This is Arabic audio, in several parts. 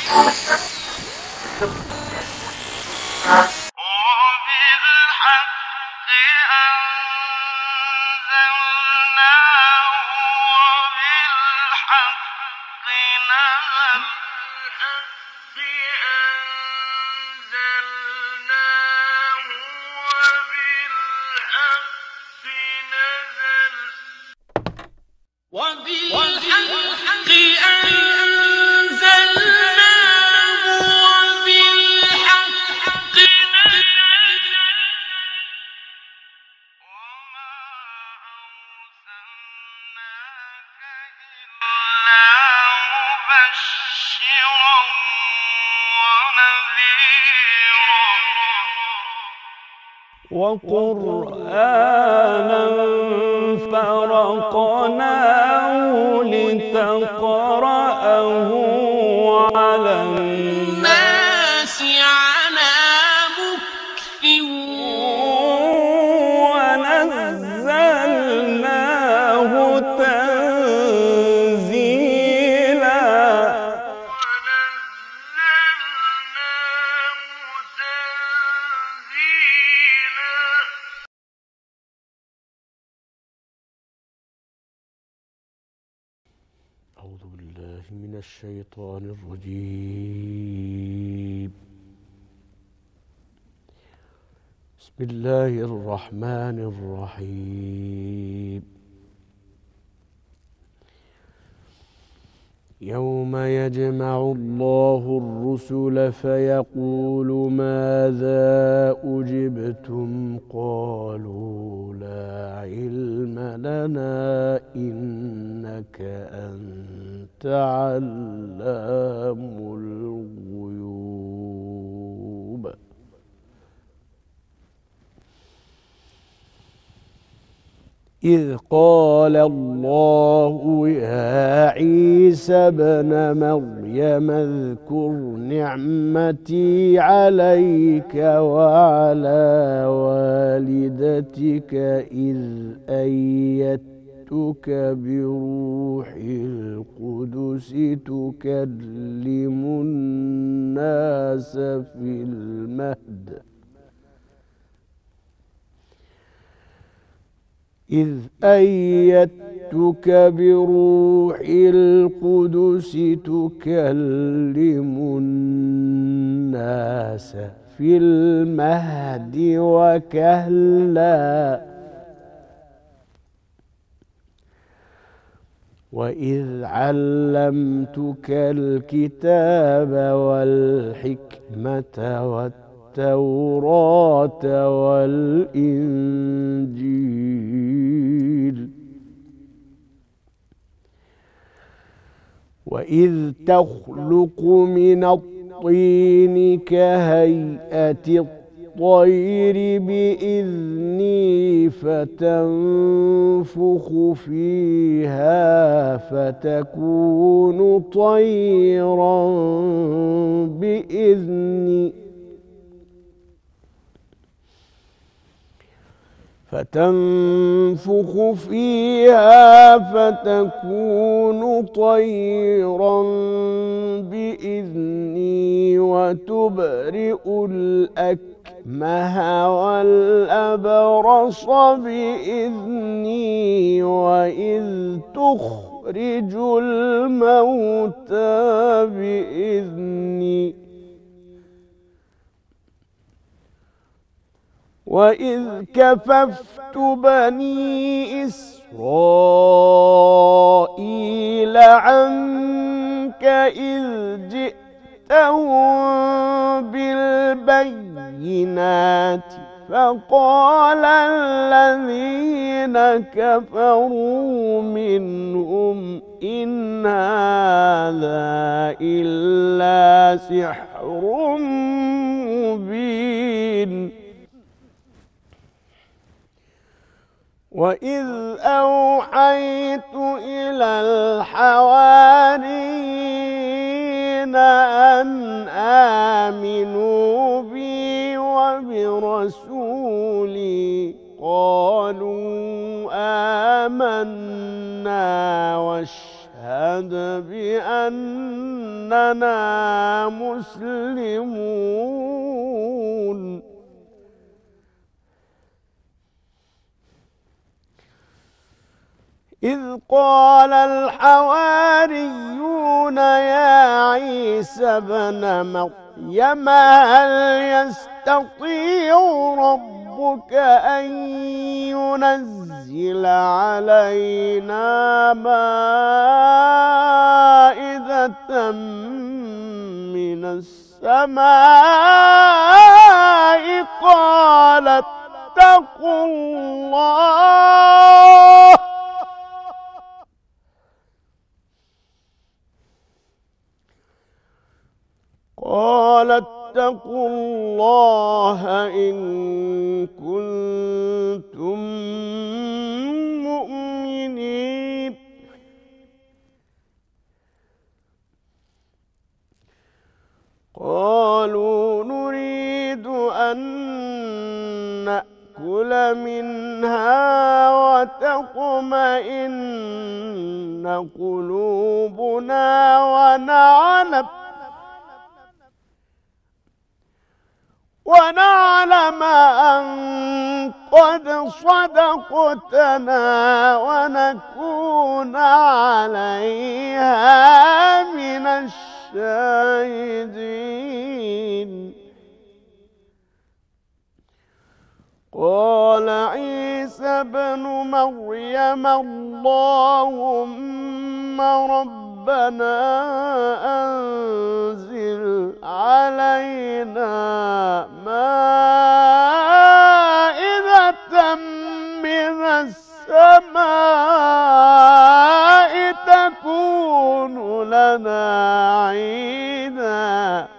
وقرآنا فرقناه لتقرأه على الناس على مكث ونزلناه تنزيلا. أعوذ بالله من الشيطان الرجيم. بسم الله الرحمن الرحيم. يوم يجمع الله الرسل فيقول ماذا أجبتم قالوا لا علم لنا إنك أنت علام الغيوب. إذ قال الله يا عيسى ابن مريم اذكر نعمتي عليك وعلى والدتك إذ أيدتك بروح القدس تكلم الناس في المهد إذ أيدتك بروح القدس تكلم الناس في المهد وكهلا وإذ علمتك الكتاب والحكمة التوراة والإنجيل وإذ تخلق من الطين كهيئة الطير بإذني فتنفخ فيها فتكون طيرا بإذني فتنفخ فيها فتكون طيرا بإذني وتبرئ الأكمه والأبرص بإذني وإذ تخرج الموتى بإذني وإذ كففت بني إسرائيل عنك إذ جئتهم بالبينات فقال الذين كفروا منهم إن هذا إلا سحر مبين وإذ أوحيت إلى الحواريين أن آمنوا بي وبرسولي قالوا آمنا واشهد بأننا أننا مسلمون. إذ قال الحواريون يا عيسى ابن مريم هل يستطيع ربك أن ينزل علينا مائدة من السماء قال اتقوا الله إن كنتم مؤمنين. قالوا نريد أن نأكل منها وتطمئن قلوبنا ونعلم أن قد صدقتنا ونكون عليها من الشاهدين. قال عيسى ابن مريم اللهم ربنا أنزل علينا مائدة من السماء تكون لنا عيدا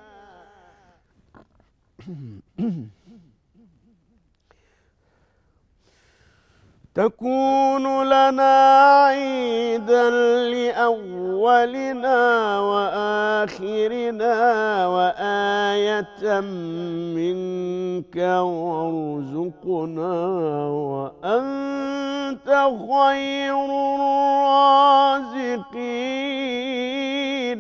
لأولنا وآخرنا وآية منك وارزقنا وأنت خير الرازقين.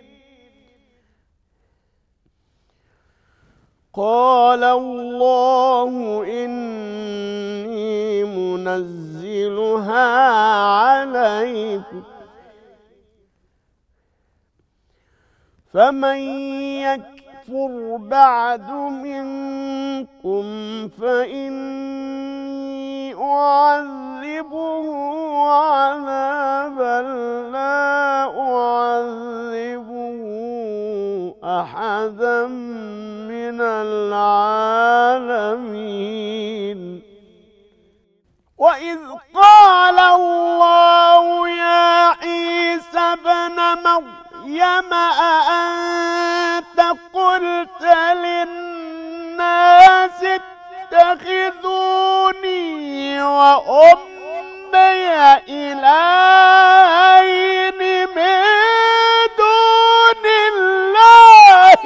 قال الله إني منزلها عليكم فمن يكفر بعد منكم فإني أعذبه عذابا لا أعذبه أحدا من العالمين. وإذ قال الله يا عيسى ابن مريم أأنت قلت للناس اتخذوني وأمي إلهين من دون الله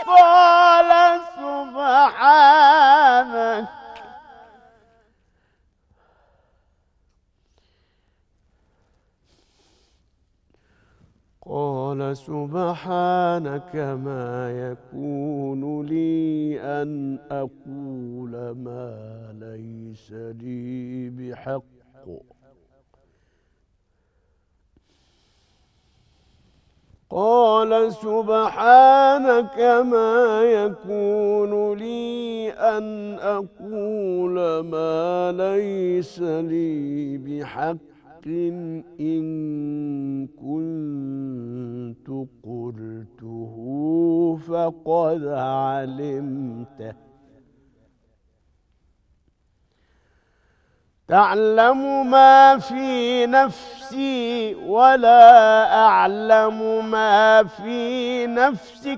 قال سبحانك ما يكون لي أن أقول ما ليس لي بحق قال سبحانك ما يكون لي أن أقول ما ليس لي بحق إن كنت قلته فقد علمته تعلم ما في نفسي ولا أعلم ما في نفسك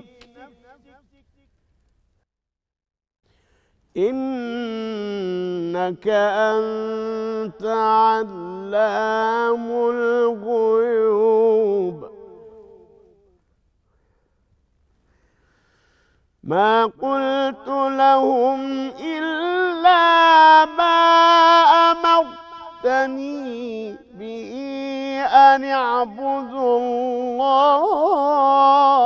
إنك أنت علام الغيوب ما قلت لهم إلا ما أمرتني به أن اعبدوا الله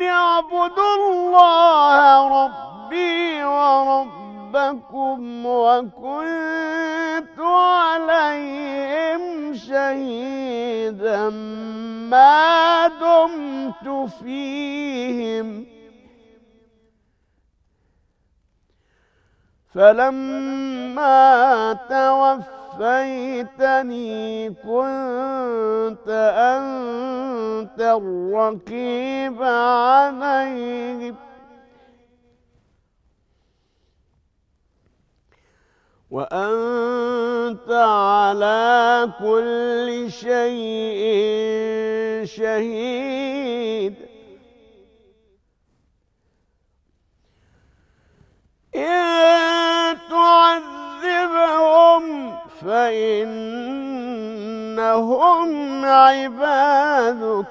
اعبدوا الله ربي وربكم وكنت عليهم شهيدا ما دمت فيهم فلما توفيتني كنت أنت الرقيب عليهم وأنت على كل شيء شهيد إن تعذبهم فإنهم عبادك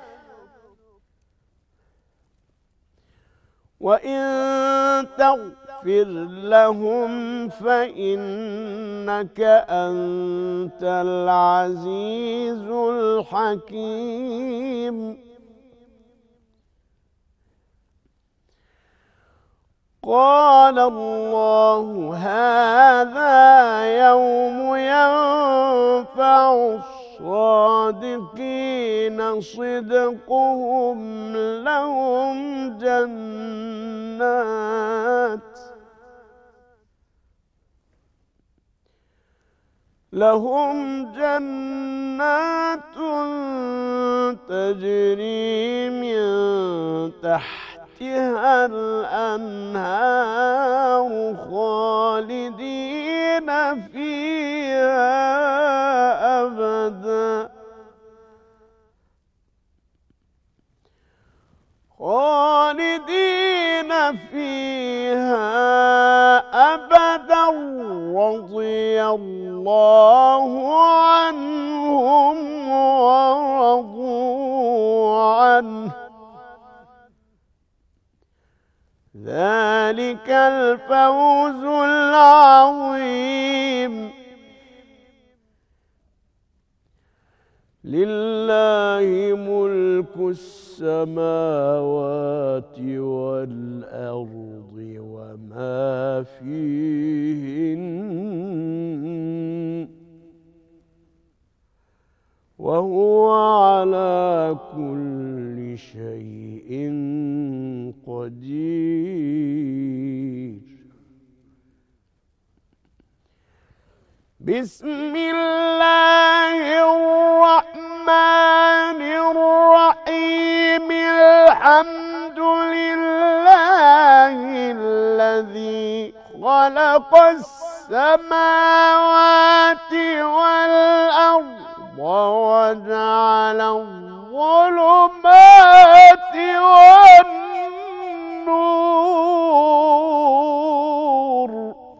وإن تغفر لهم فإنك أنت العزيز الحكيم قال الله هذا يوم ينفع الصادقين صدقهم لهم جنات تجري من تحتها الأنهار خالدين فيها أبدا رضي الله عنهم ورضوا عنه ذلك الفوز العظيم لله ملك السماوات والأرض وما فيهن وهو على كل شيء قدير. بسم الله الرحمن الرحيم الحمد لله الذي خلق السماوات والأرض وجعل الظلمات والنور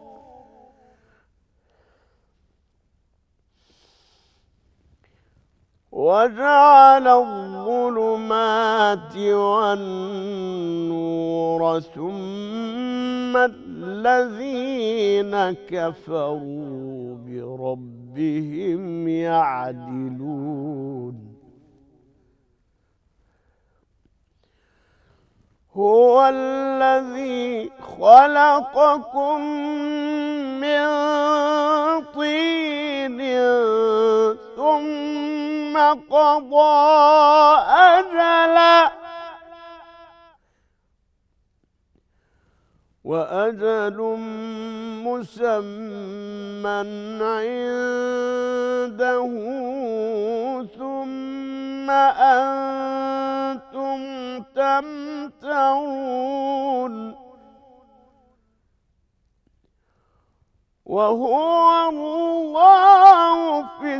ثم الذين كفروا بربهم يعدلون. هو الذي خلقكم من طين ثم قضى أجلا وأجل مسمى عنده ثم أنتم تمترون. وهو الله في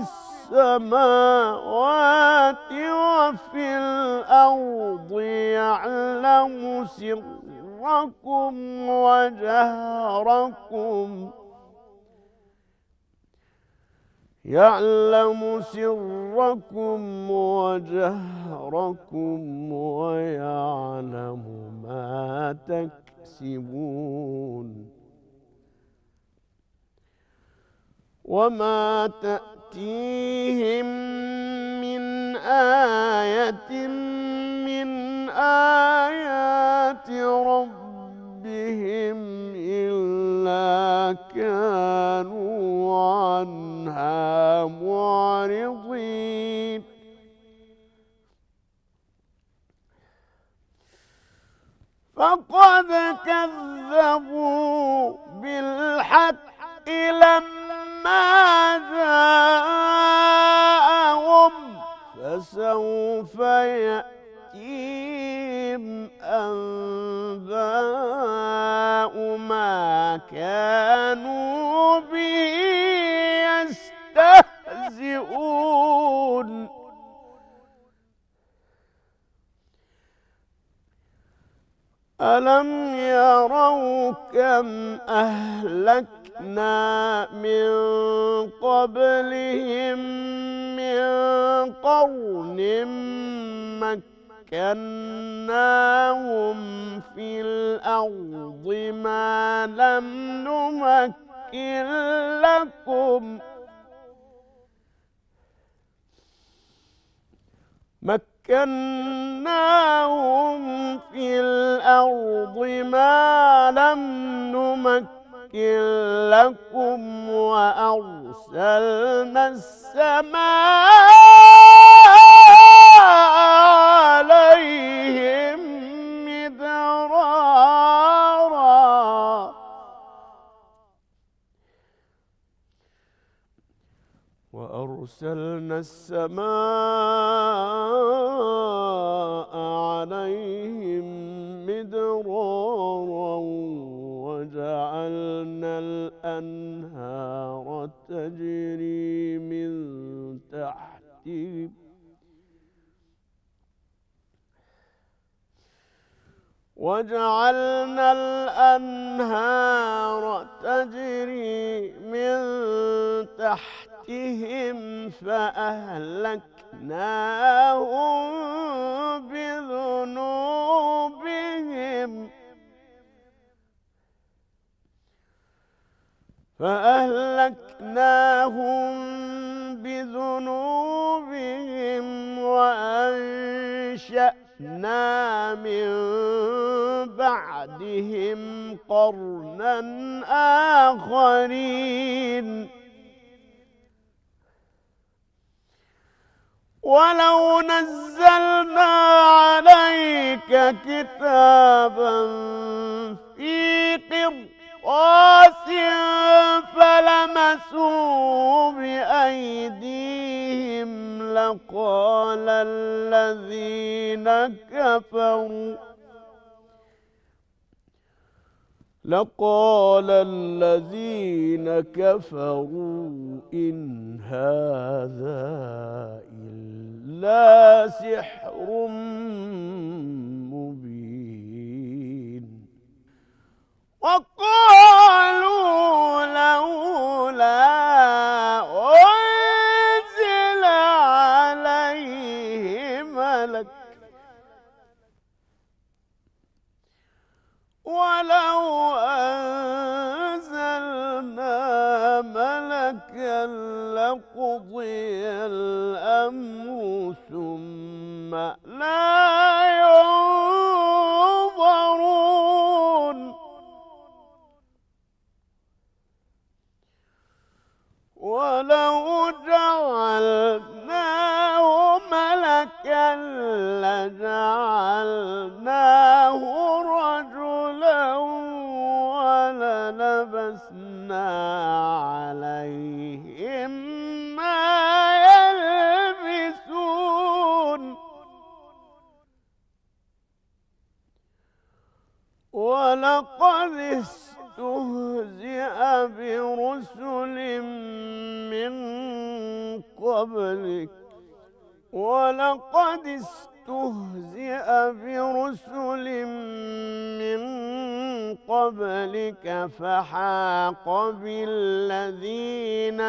السماوات وفي الأرض يعلم سركم وجهركم ويعلم ما تكسبون. وما تأتيهم من آية من وكذبوا بالحق لما جاءهم فسوف يأتيهم أنباء ما كانوا به يستهزئون ألم يروا كم أهلكنا من قبلهم من قرن مكناهم في الأرض ما لم نمكن لكم مكناهم في الأرض ما لم نمكن لكم وأرسلنا السماء عليهم مدرارا وأرسلنا السماء عليهم مدرارا وجعلنا الأنهار تجري من تحتهم وجعلنا الأنهار تجري من تحتهم فأهلكناهم بذنوبهم وأنشأنا من بعدهم قرنا آخرين ولو نزلنا عليك كتابا في قرطاس فلمسوه بأيديهم لقال الذين كفروا إن هذا إلا سحر مبين وقالوا لولا أنزل عليه ملك ولو أنزلنا ملكا لقضي الأمر ثم لا ينظرون ولو جعلناه ملكا لجعلناه رجلا وللبسنا عليهم ما يلبسون ولقد استهزئ برسل من قبلك فحاق بالذين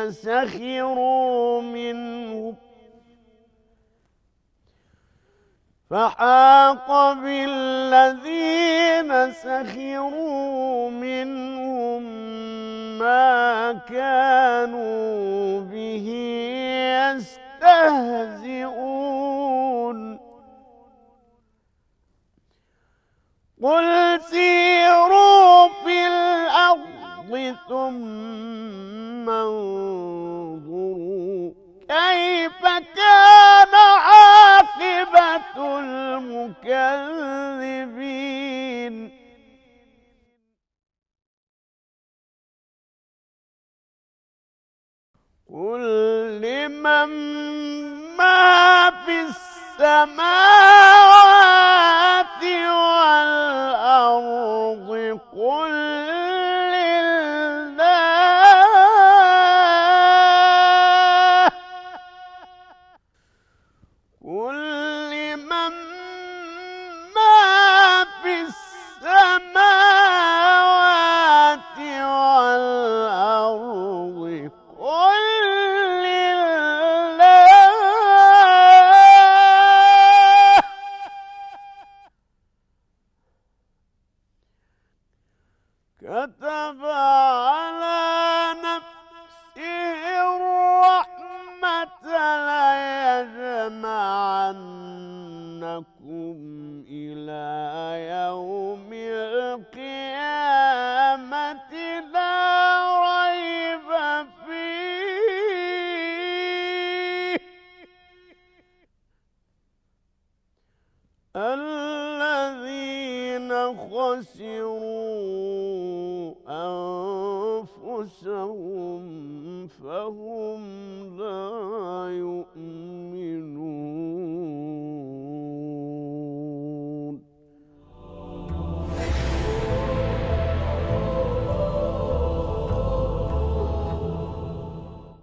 سخروا منهم ما كانوا به يستهزئون قل سيروا في الأرض ثم انظروا كيف كان عاقبة المكذبين من ما في السماوات والأرض قل لله قل لمن ما في السماوات والأرض قل لله كتب على نفسه الرحمة ليجمعنكم إلى يوم القيامة لا ريب فيه الذين خسروا أنفسهم فهم لا يؤمنون